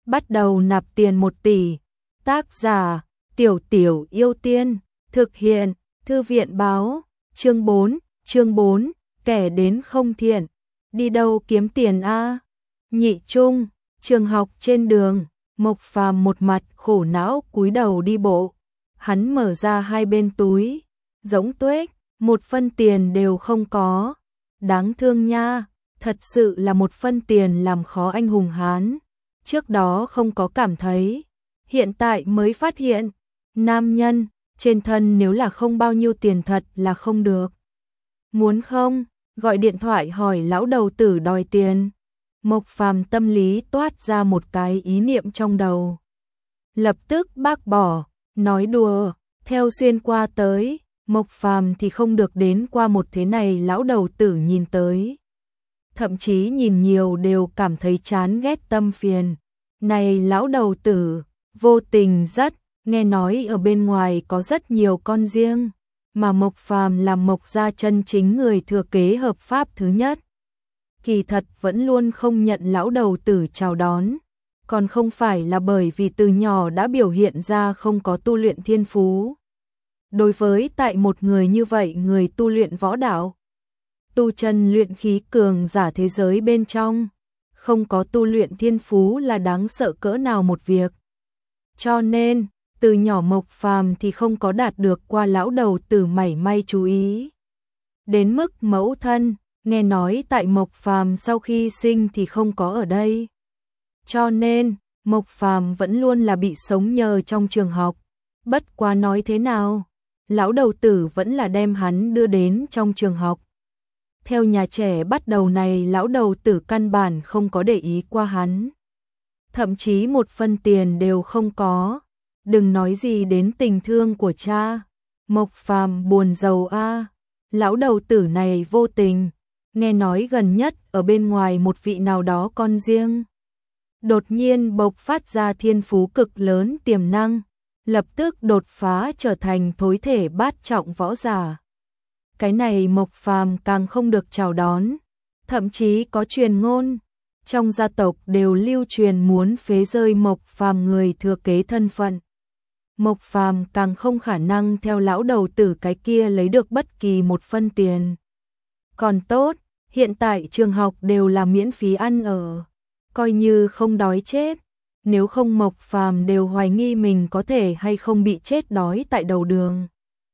bắt đầu nạp tiền 1 tỷ. Tác giả: Tiểu Tiểu Yêu Tiên, thực hiện: Thư viện báo. Chương 4, kẻ đến không thiện, đi đâu kiếm tiền a? Nhị trung, trường học trên đường, Mộc Phàm một mặt khổ não cúi đầu đi bộ. Hắn mở ra hai bên túi, rỗng tuếch, 1 phân tiền đều không có. Đáng thương nha, thật sự là 1 phân tiền làm khó anh hùng Hán. Trước đó không có cảm thấy, hiện tại mới phát hiện, nam nhân trên thân nếu là không bao nhiêu tiền thật là không được. Muốn không, gọi điện thoại hỏi lão đầu tử đòi tiền. Mộc Phàm tâm lý toát ra một cái ý niệm trong đầu. Lập tức bác bỏ, nói đùa, theo xuyên qua tới, Mộc Phàm thì không được đến qua một thế này lão đầu tử nhìn tới. Thậm chí nhìn nhiều đều cảm thấy chán ghét tâm phiền. Này lão đầu tử, vô tình rất, nghe nói ở bên ngoài có rất nhiều con riêng, mà Mộc Phàm là Mộc gia chân chính người thừa kế hợp pháp thứ nhất. Kỳ thật vẫn luôn không nhận lão đầu tử chào đón, còn không phải là bởi vì từ nhỏ đã biểu hiện ra không có tu luyện thiên phú. Đối với tại một người như vậy, người tu luyện võ đạo, tu chân luyện khí cường giả thế giới bên trong, không có tu luyện thiên phú là đáng sợ cỡ nào một việc. Cho nên, từ nhỏ Mộc Phàm thì không có đạt được qua lão đầu tử mảy may chú ý. Đến mức mẫu thân, nghe nói tại Mộc Phàm sau khi sinh thì không có ở đây. Cho nên, Mộc Phàm vẫn luôn là bị sống nhờ trong trường học. Bất quá nói thế nào, lão đầu tử vẫn là đem hắn đưa đến trong trường học. Theo nhà trẻ bắt đầu này, lão đầu tử căn bản không có để ý qua hắn. Thậm chí 1 phân tiền đều không có. Đừng nói gì đến tình thương của cha. Mộc Phàm buồn rầu a. Lão đầu tử này vô tình, nghe nói gần nhất ở bên ngoài một vị nào đó con riêng đột nhiên bộc phát ra thiên phú cực lớn tiềm năng, lập tức đột phá trở thành thối thể bát trọng võ giả. Cái này Mộc Phàm càng không được chào đón, thậm chí có truyền ngôn trong gia tộc đều lưu truyền muốn phế rơi Mộc Phàm người thừa kế thân phận. Mộc Phàm càng không khả năng theo lão đầu tử cái kia lấy được bất kỳ 1 phân tiền. Còn tốt, hiện tại trường học đều là miễn phí ăn ở, coi như không đói chết. Nếu không Mộc Phàm đều hoài nghi mình có thể hay không bị chết đói tại đầu đường.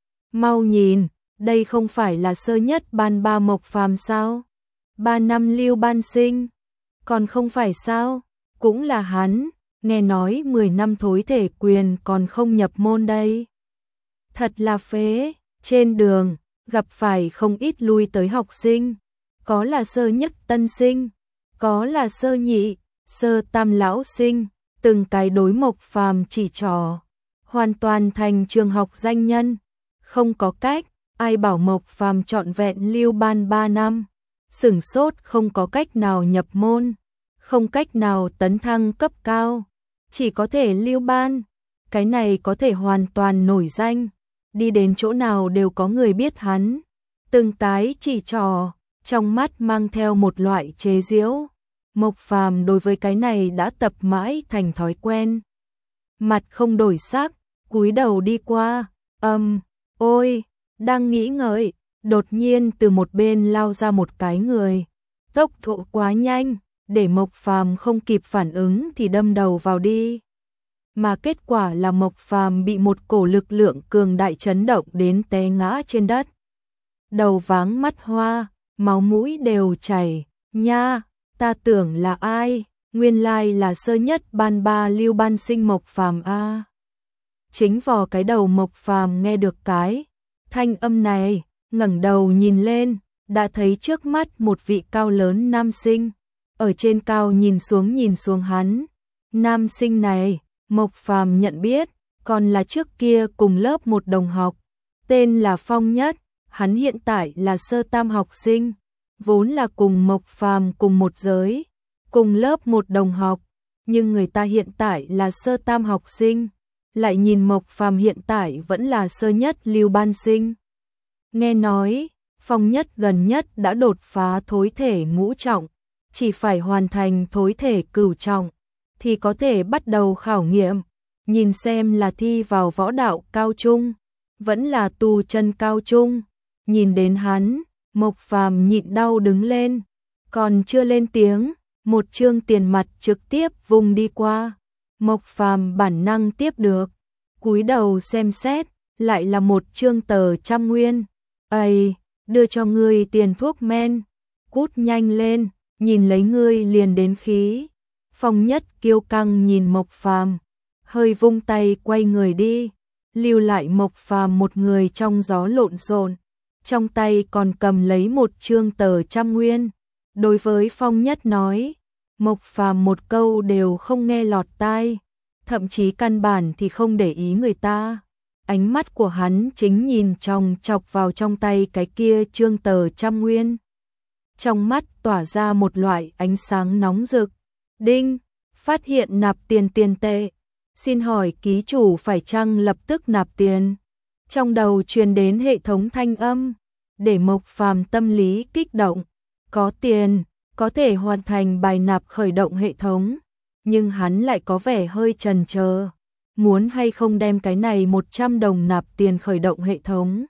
Mau nhìn, đây không phải là sơ nhất ban 3 Mộc Phàm sao? 3 năm Lưu Ban Sinh, còn không phải sao? Cũng là hắn, nghe nói 10 năm thối thể quyền còn không nhập môn đây. Thật là phế. Trên đường gặp phải không ít lui tới học sinh, có là sơ nhất tân sinh, có là sơ nhị, sơ tam lão sinh, từng cái đối Mộc Phàm chỉ trỏ, hoàn toàn thành trường học danh nhân. Không có cách, ai bảo Mộc Phàm trọn vẹn lưu ban 3 năm, sửng sốt không có cách nào nhập môn, không cách nào tấn thăng cấp cao, chỉ có thể lưu ban. Cái này có thể hoàn toàn nổi danh, đi đến chỗ nào đều có người biết hắn. Từng cái chỉ trỏ, trong mắt mang theo một loại chế giễu. Mộc Phàm đối với cái này đã tập mãi thành thói quen. Mặt không đổi sắc, cúi đầu đi qua. Ôi, đang nghĩ ngợi, đột nhiên từ một bên lao ra một cái người. Tốc độ quá nhanh, để Mộc Phàm không kịp phản ứng thì đâm đầu vào đi. Mà kết quả là Mộc Phàm bị một cổ lực lượng cường đại chấn động đến té ngã trên đất. Đầu váng mắt hoa, máu mũi đều chảy. Nha, ta tưởng là ai, nguyên lai là sơ nhất ban 3 Lưu Ban Sinh Mộc Phàm a. Chính vò cái đầu Mộc Phàm nghe được cái thanh âm này, ngẩng đầu nhìn lên, đã thấy trước mắt một vị cao lớn nam sinh, ở trên cao nhìn xuống hắn. Nam sinh này, Mộc Phàm nhận biết, còn là trước kia cùng lớp một đồng học, tên là Phong Nhất, hắn hiện tại là sơ tam học sinh, vốn là cùng Mộc Phàm cùng một giới, cùng lớp một đồng học, nhưng người ta hiện tại là sơ tam học sinh, lại nhìn Mộc Phàm hiện tại vẫn là sơ nhất Lưu Ban Sinh. Nghe nói, Phong Nhất gần nhất đã đột phá thối thể ngũ trọng, chỉ phải hoàn thành thối thể cửu trọng thì có thể bắt đầu khảo nghiệm, nhìn xem là thi vào võ đạo cao trung, vẫn là tu chân cao trung. Nhìn đến hắn, Mộc Phàm nhịn đau đứng lên, còn chưa lên tiếng, một trương tiền mặt trực tiếp vung đi qua. Mộc Phàm bản năng tiếp được, cúi đầu xem xét, lại là một trương tờ 100 nguyên. "Ây, đưa cho ngươi tiền thuốc men, cút nhanh lên, nhìn lấy ngươi liền đến khí." Phong Nhất kiêu căng nhìn Mộc Phàm, hơi vung tay quay người đi, lưu lại Mộc Phàm một người trong gió lộn xộn, trong tay còn cầm lấy một trương tờ 100 nguyên. Đối với Phong Nhất nói, Mộc Phàm một câu đều không nghe lọt tai, thậm chí căn bản thì không để ý người ta. Ánh mắt của hắn chính nhìn chòng chọc vào trong tay cái kia trương tờ 100 nguyên. Trong mắt tỏa ra một loại ánh sáng nóng rực. Đinh, phát hiện nạp tiền tệ. Xin hỏi ký chủ phải chăng lập tức nạp tiền? Trong đầu truyền đến hệ thống thanh âm, để Mộc Phàm tâm lý kích động. Có tiền, có thể hoàn thành bài nạp khởi động hệ thống, nhưng hắn lại có vẻ hơi chần chờ, muốn hay không đem cái này 100 đồng nạp tiền khởi động hệ thống.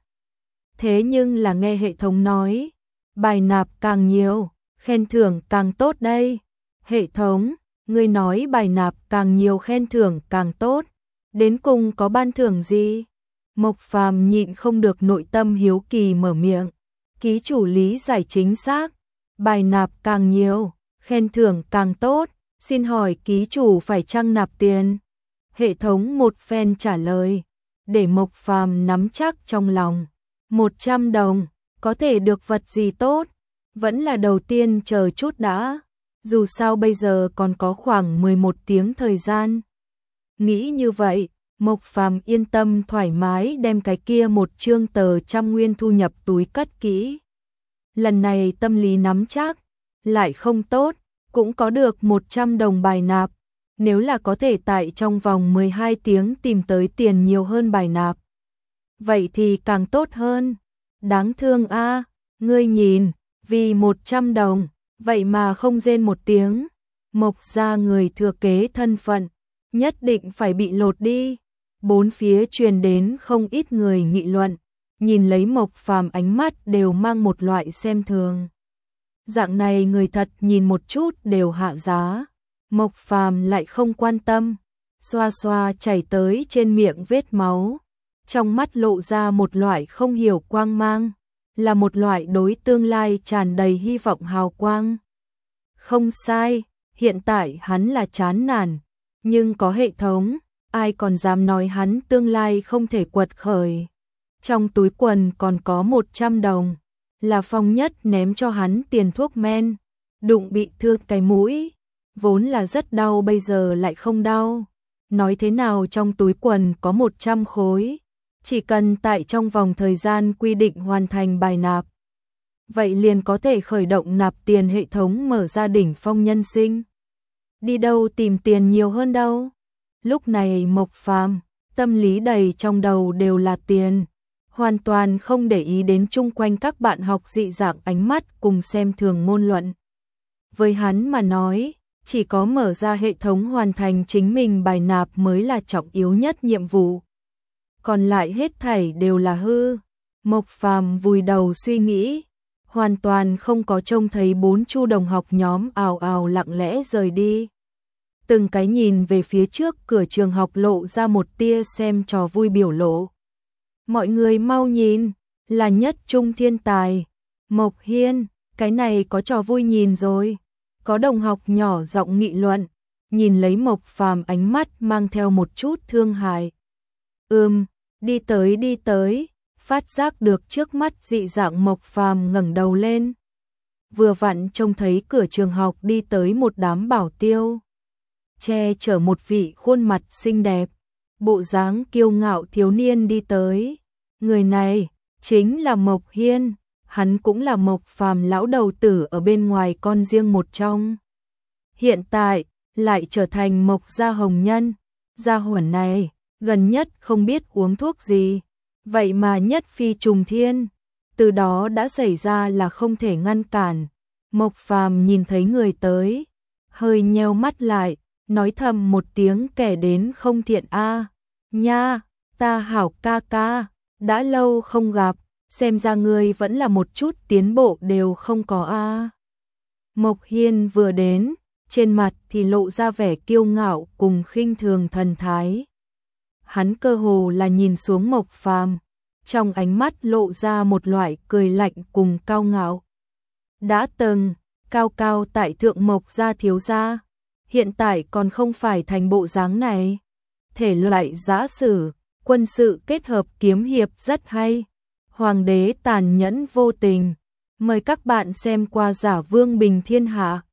Thế nhưng là nghe hệ thống nói, bài nạp càng nhiều, khen thưởng càng tốt đây. Hệ thống, ngươi nói bài nạp càng nhiều khen thưởng càng tốt, đến cùng có ban thưởng gì? Mộc Phàm nhịn không được nội tâm hiếu kỳ mở miệng. Ký chủ lý giải chính xác, bài nạp càng nhiều, khen thưởng càng tốt, xin hỏi ký chủ phải chăng nạp tiền? Hệ thống một phen trả lời, để Mộc Phàm nắm chắc trong lòng. 100 đồng, có thể được vật gì tốt? Vẫn là đầu tiên chờ chút đã, dù sao bây giờ còn có khoảng 11 tiếng thời gian. Nghĩ như vậy, Mộc Phàm yên tâm thoải mái đem cái kia một trương tờ 100 nguyên thu nhập túi cất kỹ. Lần này tâm lý nắm chắc, lại không tốt, cũng có được 100 đồng bài nạp. Nếu là có thể tại trong vòng 12 tiếng tìm tới tiền nhiều hơn bài nạp, vậy thì càng tốt hơn. Đáng thương a, ngươi nhìn, vì 100 đồng, vậy mà không rên một tiếng. Mộc gia người thừa kế thân phận, nhất định phải bị lột đi. Bốn phía truyền đến không ít người nghị luận, nhìn lấy Mộc Phàm ánh mắt đều mang một loại xem thường. Dạng này người thật nhìn một chút đều hạ giá. Mộc Phàm lại không quan tâm, xoa xoa chảy tới trên miệng vết máu, trong mắt lộ ra một loại không hiểu quang mang, là một loại đối tương lai tràn đầy hy vọng hào quang. Không sai, hiện tại hắn là chán nản, nhưng có hệ thống, ai còn dám nói hắn tương lai không thể quật khởi. Trong túi quần còn có 100 đồng, là Phong Nhất ném cho hắn tiền thuốc men, đụng bị thương cái mũi, vốn là rất đau bây giờ lại không đau. Nói thế nào trong túi quần có 100 khối, chỉ cần tại trong vòng thời gian quy định hoàn thành bài nạp, vậy liền có thể khởi động nạp tiền hệ thống mở ra đỉnh phong nhân sinh. Đi đâu tìm tiền nhiều hơn đâu? Lúc này Mộc Phàm, tâm lý đầy trong đầu đều là tiền, hoàn toàn không để ý đến chung quanh các bạn học dị dạng ánh mắt cùng xem thường ngôn luận. Với hắn mà nói, chỉ có mở ra hệ thống hoàn thành chính mình bài nạp mới là trọng yếu nhất nhiệm vụ. Còn lại hết thảy đều là hư. Mộc Phàm vùi đầu suy nghĩ, hoàn toàn không có trông thấy 4 chu đồng học nhóm ào ào lặng lẽ rời đi. Từng cái nhìn về phía trước cửa trường học lộ ra một tia xem trò vui biểu lộ. Mọi người mau nhìn, là Nhất Trung thiên tài, Mộc Hiên, cái này có trò vui nhìn rồi. Có đồng học nhỏ giọng nghị luận, nhìn lấy Mộc Phàm ánh mắt mang theo một chút thương hại. Đi tới, phát giác được trước mắt dị dạng Mộc Phàm ngẩng đầu lên. Vừa vặn trông thấy cửa trường học đi tới một đám bảo tiêu, che chở một vị khuôn mặt xinh đẹp, bộ dáng kiêu ngạo thiếu niên đi tới. Người này chính là Mộc Hiên, hắn cũng là Mộc Phàm lão đầu tử ở bên ngoài con riêng một trong. Hiện tại lại trở thành Mộc gia hồng nhân, gia hỏa này gần nhất không biết uống thuốc gì, vậy mà nhất phi trùng thiên, từ đó đã xảy ra là không thể ngăn cản. Mộc Phàm nhìn thấy người tới, hơi nheo mắt lại, nói thầm một tiếng kẻ đến không thiện a. Nha, ta hảo ca ca, đã lâu không gặp, xem ra ngươi vẫn là một chút tiến bộ đều không có a. Mộc Hiên vừa đến, trên mặt thì lộ ra vẻ kiêu ngạo cùng khinh thường thần thái. Hắn cơ hồ là nhìn xuống Mộc Phàm, trong ánh mắt lộ ra một loại cười lạnh cùng cao ngạo. Đã từng cao cao tại thượng Mộc gia thiếu gia, hiện tại còn không phải thành bộ dáng này. Thể loại giã sử, quân sự kết hợp kiếm hiệp rất hay. Hoàng đế tàn nhẫn vô tình. Mời các bạn xem qua Giả Vương Bình Thiên Hạ.